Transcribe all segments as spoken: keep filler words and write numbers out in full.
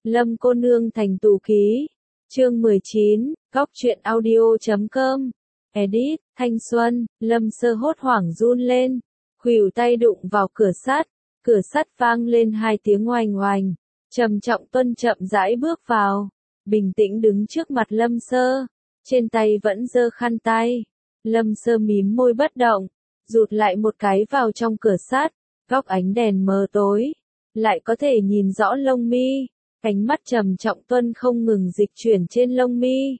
Lâm cô nương thành tù ký. Chương mười chín, góc truyện audio chấm com. Edit, Thanh Xuân. Lâm Sơ hốt hoảng run lên, khuỷu tay đụng vào cửa sắt, cửa sắt vang lên hai tiếng oành oành. Trầm Trọng Tuân chậm rãi bước vào, bình tĩnh đứng trước mặt Lâm Sơ, trên tay vẫn giơ khăn tay. Lâm Sơ mím môi bất động, rụt lại một cái vào trong cửa sắt, góc ánh đèn mờ tối, lại có thể nhìn rõ lông mi. Ánh mắt Trầm Trọng Tuân không ngừng dịch chuyển trên lông mi,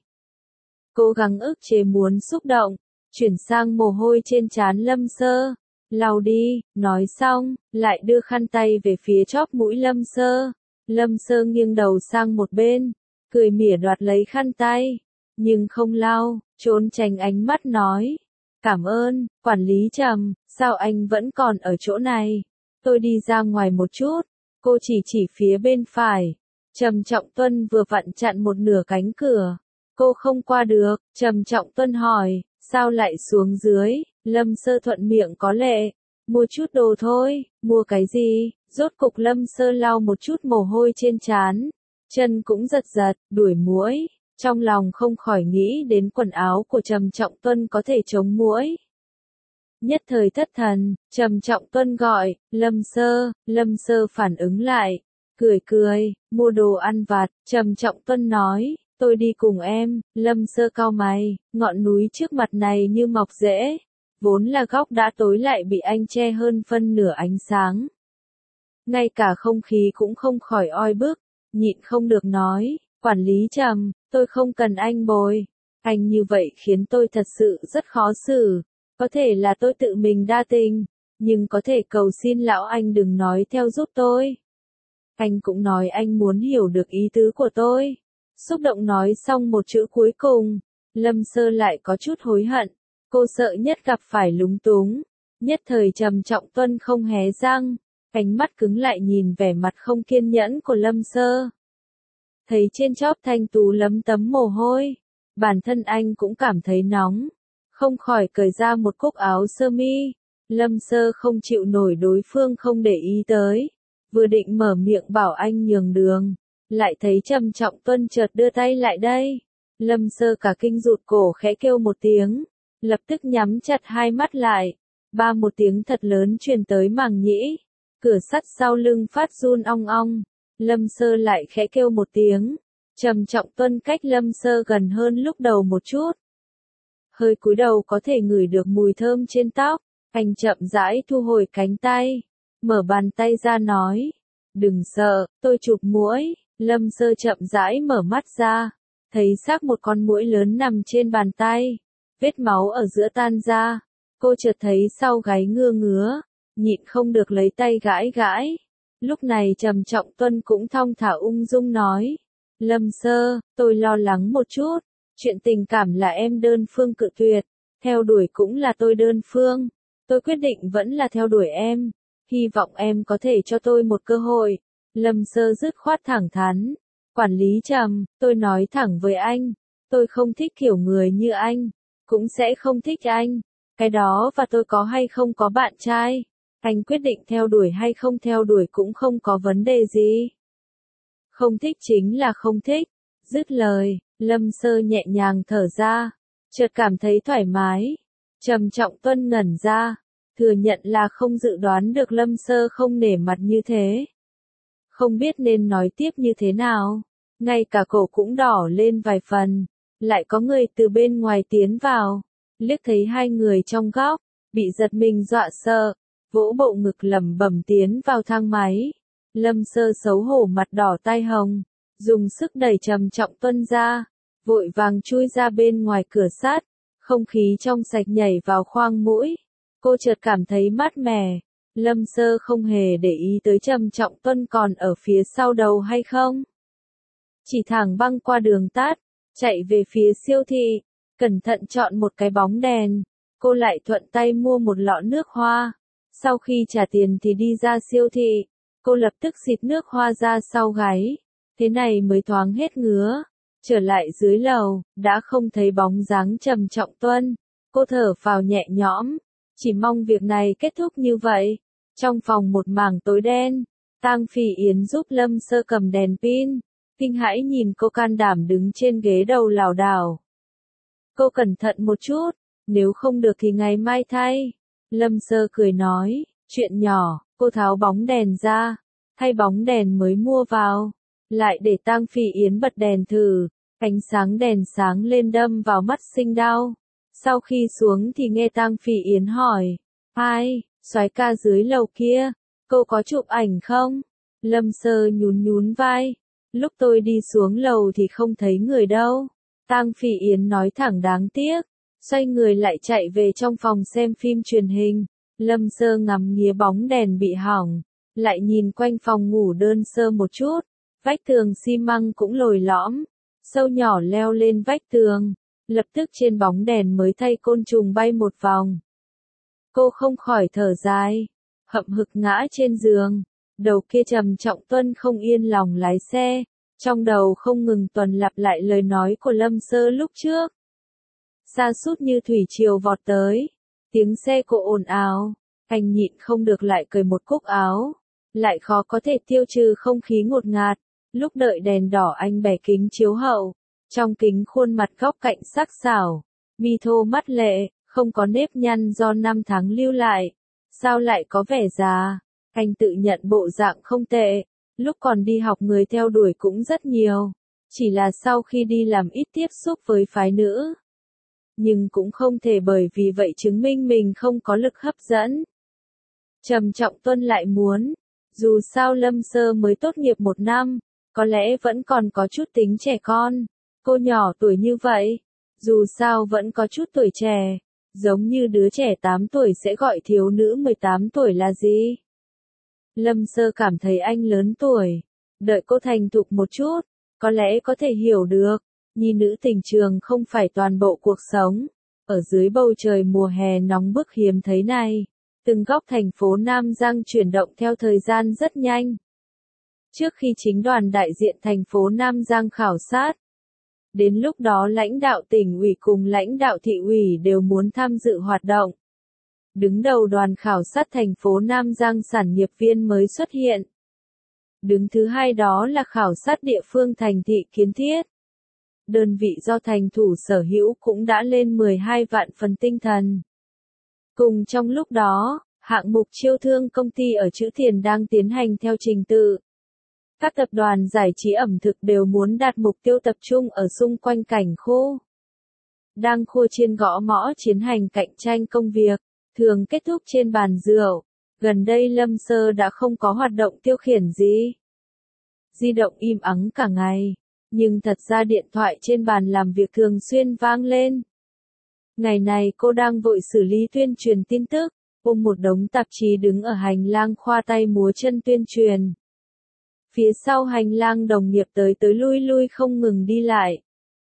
cố gắng ức chế muốn xúc động, chuyển sang mồ hôi trên trán Lâm Sơ. Lau đi, nói xong, lại đưa khăn tay về phía chóp mũi Lâm Sơ. Lâm Sơ nghiêng đầu sang một bên, cười mỉa đoạt lấy khăn tay, nhưng không lau, trốn tránh ánh mắt nói. Cảm ơn, quản lý Trầm, sao anh vẫn còn ở chỗ này? Tôi đi ra ngoài một chút. Cô chỉ chỉ phía bên phải. Trầm Trọng Tuân vừa vặn chặn một nửa cánh cửa. Cô không qua được. Trầm Trọng Tuân hỏi, sao lại xuống dưới? Lâm Sơ thuận miệng có lệ, mua chút đồ thôi. Mua cái gì? Rốt cục Lâm Sơ lau một chút mồ hôi trên trán, chân cũng giật giật, đuổi muỗi. Trong lòng không khỏi nghĩ đến quần áo của Trầm Trọng Tuân có thể chống muỗi. Nhất thời thất thần, Trầm Trọng Tuân gọi, Lâm Sơ. Lâm Sơ phản ứng lại, cười cười, mua đồ ăn vặt. Trầm Trọng Tuân nói, tôi đi cùng em. Lâm Sơ cau mày, ngọn núi trước mặt này như mọc rễ, vốn là góc đã tối lại bị anh che hơn phân nửa ánh sáng. Ngay cả không khí cũng không khỏi oi bức, nhịn không được nói, quản lý Trầm, tôi không cần anh bồi. Anh như vậy khiến tôi thật sự rất khó xử. Có thể là tôi tự mình đa tình, nhưng có thể cầu xin lão anh đừng nói theo giúp tôi. Anh cũng nói anh muốn hiểu được ý tứ của tôi. Xúc động nói xong một chữ cuối cùng, Lâm Sơ lại có chút hối hận. Cô sợ nhất gặp phải lúng túng. Nhất thời Trầm Trọng Tuân không hé răng, ánh mắt cứng lại nhìn vẻ mặt không kiên nhẫn của Lâm Sơ. Thấy trên chóp thanh tú lấm tấm mồ hôi, bản thân anh cũng cảm thấy nóng, không khỏi cởi ra một cúc áo sơ mi. Lâm Sơ không chịu nổi đối phương không để ý tới, vừa định mở miệng bảo anh nhường đường, lại thấy Trầm Trọng Tuân chợt đưa tay lại đây. Lâm Sơ cả kinh rụt cổ khẽ kêu một tiếng, lập tức nhắm chặt hai mắt lại. Ba một tiếng thật lớn truyền tới màng nhĩ, cửa sắt sau lưng phát run ong ong. Lâm Sơ lại khẽ kêu một tiếng. Trầm Trọng Tuân cách Lâm Sơ gần hơn lúc đầu một chút, hơi cúi đầu có thể ngửi được mùi thơm trên tóc. Anh chậm rãi thu hồi cánh tay, mở bàn tay ra nói, đừng sợ, tôi chụp muỗi. Lâm Sơ chậm rãi mở mắt ra, thấy xác một con muỗi lớn nằm trên bàn tay, vết máu ở giữa tan ra. Cô chợt thấy sau gáy ngưa ngứa, nhịn không được lấy tay gãi gãi. Lúc này Trầm Trọng Tuân cũng thong thả ung dung nói, Lâm Sơ, tôi lo lắng một chút. Chuyện tình cảm là em đơn phương cự tuyệt, theo đuổi cũng là tôi đơn phương. Tôi quyết định vẫn là theo đuổi em, hy vọng em có thể cho tôi một cơ hội. Lâm Sơ dứt khoát thẳng thắn, quản lý Trầm, tôi nói thẳng với anh, tôi không thích kiểu người như anh, cũng sẽ không thích anh. Cái đó và tôi có hay không có bạn trai, anh quyết định theo đuổi hay không theo đuổi cũng không có vấn đề gì. Không thích chính là không thích. Dứt lời, Lâm Sơ nhẹ nhàng thở ra, chợt cảm thấy thoải mái. Trầm Trọng Tuân ngẩn ra, thừa nhận là không dự đoán được Lâm Sơ không nể mặt như thế. Không biết nên nói tiếp như thế nào, ngay cả cổ cũng đỏ lên vài phần. Lại có người từ bên ngoài tiến vào, liếc thấy hai người trong góc, bị giật mình dọa sợ, vỗ bộ ngực lẩm bẩm tiến vào thang máy. Lâm Sơ xấu hổ mặt đỏ tai hồng, dùng sức đẩy Trầm Trọng Tuân ra, vội vàng chui ra bên ngoài cửa sắt. Không khí trong sạch nhảy vào khoang mũi, cô chợt cảm thấy mát mẻ. Lâm Sơ không hề để ý tới Trầm Trọng Tuân còn ở phía sau đầu hay không, chỉ thẳng băng qua đường tắt, chạy về phía siêu thị, cẩn thận chọn một cái bóng đèn. Cô lại thuận tay mua một lọ nước hoa. Sau khi trả tiền thì đi ra siêu thị, cô lập tức xịt nước hoa ra sau gáy, thế này mới thoáng hết ngứa. Trở lại dưới lầu, đã không thấy bóng dáng Trầm Trọng Tuân. Cô thở phào nhẹ nhõm, chỉ mong việc này kết thúc như vậy. Trong phòng một mảng tối đen, Tang Phỉ Yến giúp Lâm Sơ cầm đèn pin, kinh hãi nhìn cô can đảm đứng trên ghế đầu lảo đảo. Cô cẩn thận một chút, nếu không được thì ngày mai thay. Lâm Sơ cười nói, chuyện nhỏ, cô tháo bóng đèn ra, thay bóng đèn mới mua vào, lại để Tang Phỉ Yến bật đèn thử, ánh sáng đèn sáng lên đâm vào mắt sinh đau. Sau khi xuống thì nghe Tang Phỉ Yến hỏi, ai, soái ca dưới lầu kia, cô có chụp ảnh không? Lâm Sơ nhún nhún vai, lúc tôi đi xuống lầu thì không thấy người đâu. Tang Phỉ Yến nói thẳng đáng tiếc, xoay người lại chạy về trong phòng xem phim truyền hình. Lâm Sơ ngắm nghía bóng đèn bị hỏng, lại nhìn quanh phòng ngủ đơn sơ một chút, vách tường xi măng cũng lồi lõm, sâu nhỏ leo lên vách tường, lập tức trên bóng đèn mới thay côn trùng bay một vòng. Cô không khỏi thở dài, hậm hực ngã trên giường, đầu kia trầm trọng tuân không yên lòng lái xe, trong đầu không ngừng tuần lặp lại lời nói của Lâm Sơ lúc trước. Sa sút như thủy triều vọt tới, tiếng xe cộ ồn ào, anh nhịn không được lại cởi một cúc áo, lại khó có thể tiêu trừ không khí ngột ngạt. Lúc đợi đèn đỏ anh bẻ kính chiếu hậu, trong kính khuôn mặt góc cạnh sắc sảo, mi thô mắt lệ, không có nếp nhăn do năm tháng lưu lại, sao lại có vẻ già. Anh tự nhận bộ dạng không tệ, lúc còn đi học người theo đuổi cũng rất nhiều, chỉ là sau khi đi làm ít tiếp xúc với phái nữ. Nhưng cũng không thể bởi vì vậy chứng minh mình không có lực hấp dẫn. Trầm Trọng Tuân lại muốn, dù sao Lâm Sơ mới tốt nghiệp một năm, có lẽ vẫn còn có chút tính trẻ con. Cô nhỏ tuổi như vậy, dù sao vẫn có chút tuổi trẻ, giống như đứa trẻ tám tuổi sẽ gọi thiếu nữ mười tám tuổi là gì. Lâm Sơ cảm thấy anh lớn tuổi, đợi cô thành thục một chút, có lẽ có thể hiểu được. Nhi nữ tình trường không phải toàn bộ cuộc sống. Ở dưới bầu trời mùa hè nóng bức hiếm thấy này, từng góc thành phố Nam Giang chuyển động theo thời gian rất nhanh. Trước khi chính đoàn đại diện thành phố Nam Giang khảo sát, đến lúc đó lãnh đạo tỉnh ủy cùng lãnh đạo thị ủy đều muốn tham dự hoạt động. Đứng đầu đoàn khảo sát thành phố Nam Giang sản nghiệp viên mới xuất hiện. Đứng thứ hai đó là khảo sát địa phương thành thị kiến thiết. Đơn vị do thành thủ sở hữu cũng đã lên mười hai vạn phần tinh thần. Cùng trong lúc đó, hạng mục chiêu thương công ty ở Trữ Thiền đang tiến hành theo trình tự. Các tập đoàn giải trí ẩm thực đều muốn đạt mục tiêu tập trung ở xung quanh cảnh khu. Đang khua chiên gõ mõ chiến hành cạnh tranh công việc, thường kết thúc trên bàn rượu. Gần đây Lâm Sơ đã không có hoạt động tiêu khiển gì. Di động im ắng cả ngày. Nhưng thật ra điện thoại trên bàn làm việc thường xuyên vang lên. Ngày này cô đang vội xử lý tuyên truyền tin tức, ôm một đống tạp chí đứng ở hành lang khoa tay múa chân tuyên truyền. Phía sau hành lang đồng nghiệp tới tới lui lui không ngừng đi lại.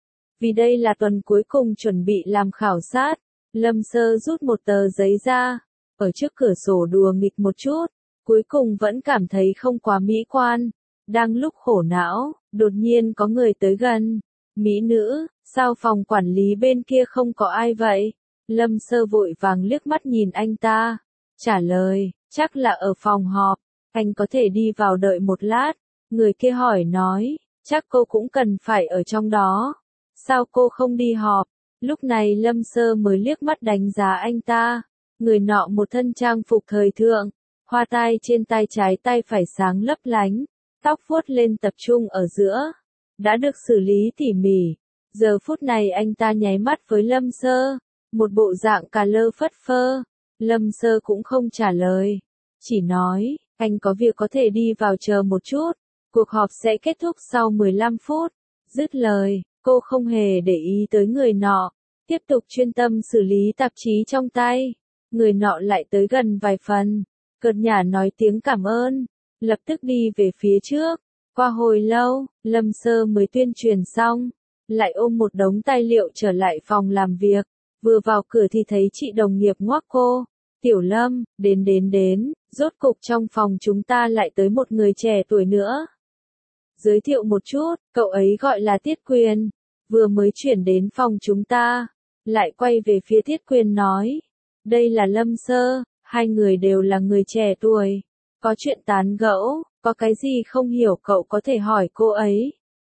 Vì đây là tuần cuối cùng chuẩn bị làm khảo sát, Lâm Sơ rút một tờ giấy ra, ở trước cửa sổ đùa nghịch một chút, cuối cùng vẫn cảm thấy không quá mỹ quan. Đang lúc khổ não, đột nhiên có người tới gần. Mỹ nữ, sao phòng quản lý bên kia không có ai vậy? Lâm Sơ vội vàng liếc mắt nhìn anh ta. Trả lời, chắc là ở phòng họp, anh có thể đi vào đợi một lát. Người kia hỏi nói, chắc cô cũng cần phải ở trong đó. Sao cô không đi họp? Lúc này Lâm Sơ mới liếc mắt đánh giá anh ta. Người nọ một thân trang phục thời thượng, hoa tai trên tay trái tay phải sáng lấp lánh. Tóc vuốt lên tập trung ở giữa, đã được xử lý tỉ mỉ. Giờ phút này anh ta nháy mắt với Lâm Sơ, một bộ dạng cà lơ phất phơ. Lâm Sơ cũng không trả lời, chỉ nói, anh có việc có thể đi vào chờ một chút, cuộc họp sẽ kết thúc sau mười lăm phút. Dứt lời, cô không hề để ý tới người nọ, tiếp tục chuyên tâm xử lý tạp chí trong tay. Người nọ lại tới gần vài phần, cợt nhả nói tiếng cảm ơn. Lập tức đi về phía trước. Qua hồi lâu, Lâm Sơ mới tuyên truyền xong, lại ôm một đống tài liệu trở lại phòng làm việc. Vừa vào cửa thì thấy chị đồng nghiệp ngoác cô. Tiểu Lâm, đến đến đến, rốt cục trong phòng chúng ta lại tới một người trẻ tuổi nữa. Giới thiệu một chút, cậu ấy gọi là Tiết Quyền, vừa mới chuyển đến phòng chúng ta. Lại quay về phía Tiết Quyền nói, đây là Lâm Sơ, hai người đều là người trẻ tuổi. Có chuyện tán gẫu, có cái gì không hiểu cậu có thể hỏi cô ấy.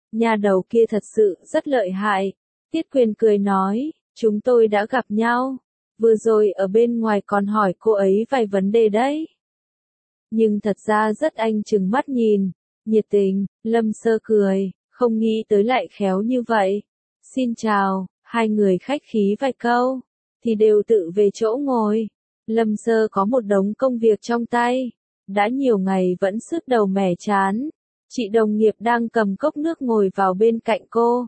Nhà đầu kia thật sự rất lợi hại. Tiết Quyền cười nói, chúng tôi đã gặp nhau. Vừa rồi ở bên ngoài còn hỏi cô ấy vài vấn đề đấy. Nhưng thật ra rất anh chừng mắt nhìn, nhiệt tình. Lâm Sơ cười, không nghĩ tới lại khéo như vậy. Xin chào, hai người khách khí vài câu, thì đều tự về chỗ ngồi. Lâm Sơ có một đống công việc trong tay, đã nhiều ngày vẫn sứt đầu mẻ chán. Chị đồng nghiệp đang cầm cốc nước ngồi vào bên cạnh cô.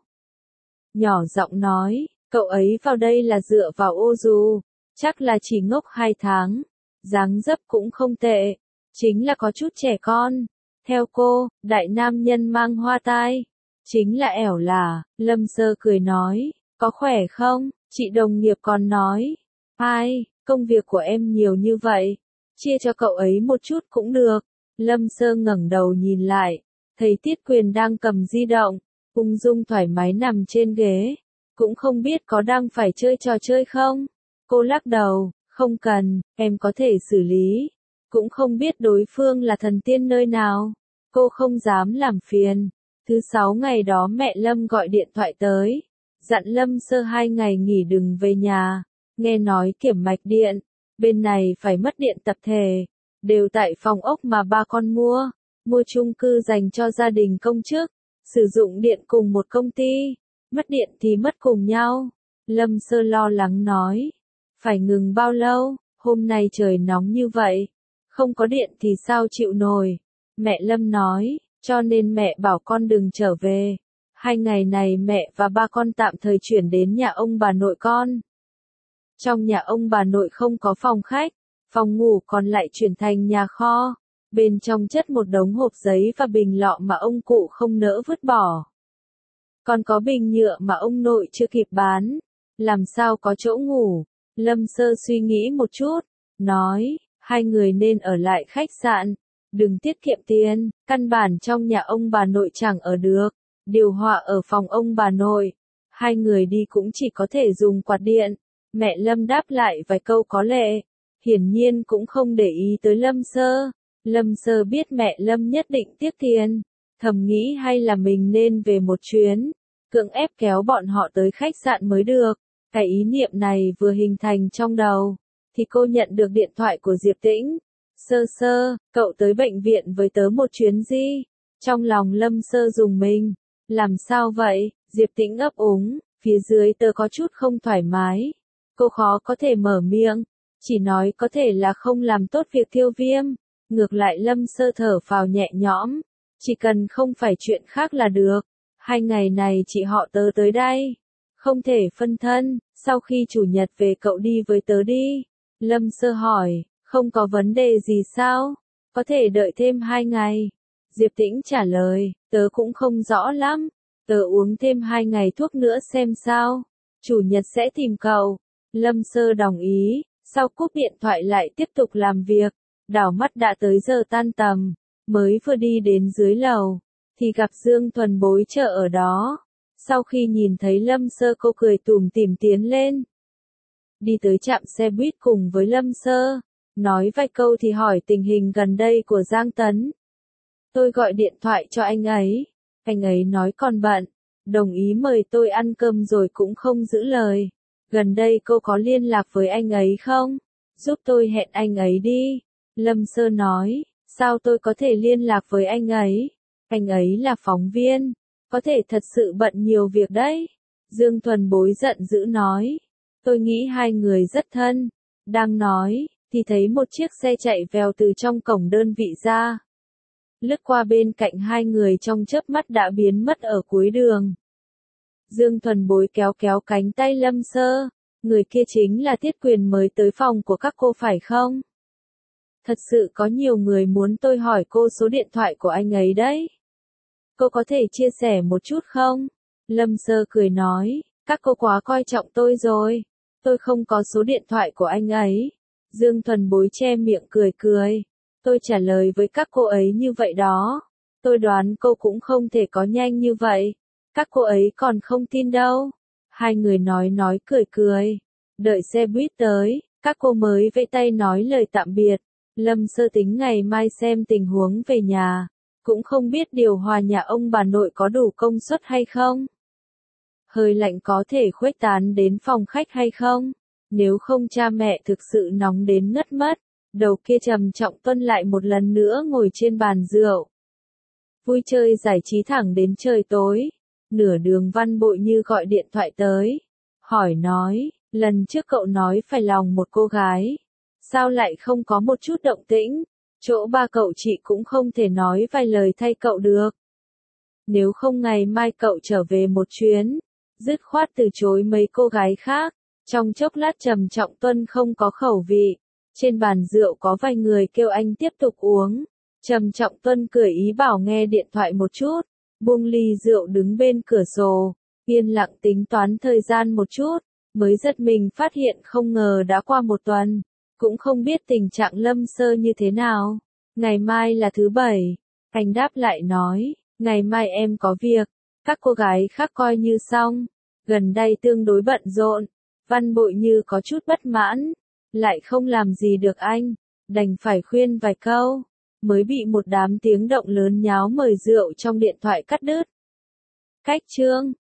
Nhỏ giọng nói, cậu ấy vào đây là dựa vào ô dù, chắc là chỉ ngốc hai tháng. Dáng dấp cũng không tệ, chính là có chút trẻ con. Theo cô, đại nam nhân mang hoa tai, chính là ẻo là. Lâm Sơ cười nói, có khỏe không? Chị đồng nghiệp còn nói, ai, công việc của em nhiều như vậy, chia cho cậu ấy một chút cũng được. Lâm Sơ ngẩng đầu nhìn lại, thấy Tiết Quyền đang cầm di động, ung dung thoải mái nằm trên ghế, cũng không biết có đang phải chơi trò chơi không. Cô lắc đầu, không cần, em có thể xử lý, cũng không biết đối phương là thần tiên nơi nào. Cô không dám làm phiền. Thứ sáu ngày đó mẹ Lâm gọi điện thoại tới, dặn Lâm Sơ hai ngày nghỉ đừng về nhà, nghe nói kiểm mạch điện, bên này phải mất điện tập thể, đều tại phòng ốc mà ba con mua, mua chung cư dành cho gia đình công chức, sử dụng điện cùng một công ty, mất điện thì mất cùng nhau. Lâm Sơ lo lắng nói, phải ngừng bao lâu, hôm nay trời nóng như vậy, không có điện thì sao chịu nổi. Mẹ Lâm nói, cho nên mẹ bảo con đừng trở về. Hai ngày này mẹ và ba con tạm thời chuyển đến nhà ông bà nội con. Trong nhà ông bà nội không có phòng khách, phòng ngủ còn lại chuyển thành nhà kho. Bên trong chất một đống hộp giấy và bình lọ mà ông cụ không nỡ vứt bỏ. Còn có bình nhựa mà ông nội chưa kịp bán. Làm sao có chỗ ngủ? Lâm Sơ suy nghĩ một chút, nói, hai người nên ở lại khách sạn. Đừng tiết kiệm tiền, căn bản trong nhà ông bà nội chẳng ở được. Điều hòa ở phòng ông bà nội. Hai người đi cũng chỉ có thể dùng quạt điện. Mẹ Lâm đáp lại vài câu có lệ. Hiển nhiên cũng không để ý tới Lâm Sơ. Lâm Sơ biết mẹ Lâm nhất định tiếc tiền. Thầm nghĩ hay là mình nên về một chuyến. Cưỡng ép kéo bọn họ tới khách sạn mới được. Cái ý niệm này vừa hình thành trong đầu. Thì cô nhận được điện thoại của Diệp Tĩnh. Sơ Sơ, cậu tới bệnh viện với tớ một chuyến gì? Trong lòng Lâm Sơ dùng mình. Làm sao vậy? Diệp Tĩnh ấp úng, phía dưới tớ có chút không thoải mái. Cô khó có thể mở miệng, chỉ nói có thể là không làm tốt việc tiêu viêm. Ngược lại Lâm Sơ thở phào nhẹ nhõm, chỉ cần không phải chuyện khác là được. Hai ngày này chị họ tớ tới đây, không thể phân thân, sau khi chủ nhật về cậu đi với tớ đi. Lâm Sơ hỏi, không có vấn đề gì sao? Có thể đợi thêm hai ngày. Diệp Tĩnh trả lời, tớ cũng không rõ lắm, tớ uống thêm hai ngày thuốc nữa xem sao. Chủ nhật sẽ tìm cậu. Lâm Sơ đồng ý, sau cúp điện thoại lại tiếp tục làm việc. Đảo mắt đã tới giờ tan tầm, mới vừa đi đến dưới lầu, thì gặp Dương Thuần Bối chờ ở đó. Sau khi nhìn thấy Lâm Sơ cô cười tủm tỉm tiến lên. Đi tới trạm xe buýt cùng với Lâm Sơ, nói vài câu thì hỏi tình hình gần đây của Giang Tấn. Tôi gọi điện thoại cho anh ấy, anh ấy nói còn bận, đồng ý mời tôi ăn cơm rồi cũng không giữ lời. Gần đây cô có liên lạc với anh ấy không? Giúp tôi hẹn anh ấy đi. Lâm Sơ nói, sao tôi có thể liên lạc với anh ấy? Anh ấy là phóng viên, có thể thật sự bận nhiều việc đấy. Dương Thuần Bối giận dữ nói, tôi nghĩ hai người rất thân. Đang nói, thì thấy một chiếc xe chạy vèo từ trong cổng đơn vị ra. Lướt qua bên cạnh hai người trong chớp mắt đã biến mất ở cuối đường. Dương Thuần Bối kéo kéo cánh tay Lâm Sơ, người kia chính là Tiết Quyền mới tới phòng của các cô phải không? Thật sự có nhiều người muốn tôi hỏi cô số điện thoại của anh ấy đấy. Cô có thể chia sẻ một chút không? Lâm Sơ cười nói, các cô quá coi trọng tôi rồi. Tôi không có số điện thoại của anh ấy. Dương Thuần Bối che miệng cười cười. Tôi trả lời với các cô ấy như vậy đó. Tôi đoán cô cũng không thể có nhanh như vậy. Các cô ấy còn không tin đâu. Hai người nói nói cười cười. Đợi xe buýt tới, các cô mới vẫy tay nói lời tạm biệt. Lâm Sơ tính ngày mai xem tình huống về nhà. cũng không biết điều hòa nhà ông bà nội có đủ công suất hay không. Hơi lạnh có thể khuếch tán đến phòng khách hay không? Nếu không cha mẹ thực sự nóng đến ngất mất. Đầu kia trầm trọng tuân lại một lần nữa ngồi trên bàn rượu. Vui chơi giải trí thẳng đến trời tối. Nửa đường Văn Bội Như gọi điện thoại tới. Hỏi nói, lần trước cậu nói phải lòng một cô gái. Sao lại không có một chút động tĩnh? Chỗ ba cậu chị cũng không thể nói vài lời thay cậu được. Nếu không ngày mai cậu trở về một chuyến. Dứt khoát từ chối mấy cô gái khác. Trong chốc lát trầm trọng tuân không có khẩu vị. Trên bàn rượu có vài người kêu anh tiếp tục uống. Trầm trọng tuân cười ý bảo nghe điện thoại một chút. Buông ly rượu đứng bên cửa sổ. Yên lặng tính toán thời gian một chút. Mới giật mình phát hiện không ngờ đã qua một tuần. Cũng không biết tình trạng Lâm Sơ như thế nào. Ngày mai là thứ bảy. Anh đáp lại nói. Ngày mai em có việc. Các cô gái khác coi như xong. Gần đây tương đối bận rộn. Văn Bội Như có chút bất mãn. Lại không làm gì được anh. Đành phải khuyên vài câu. Mới bị một đám tiếng động lớn nháo mời rượu trong điện thoại cắt đứt. Cách chương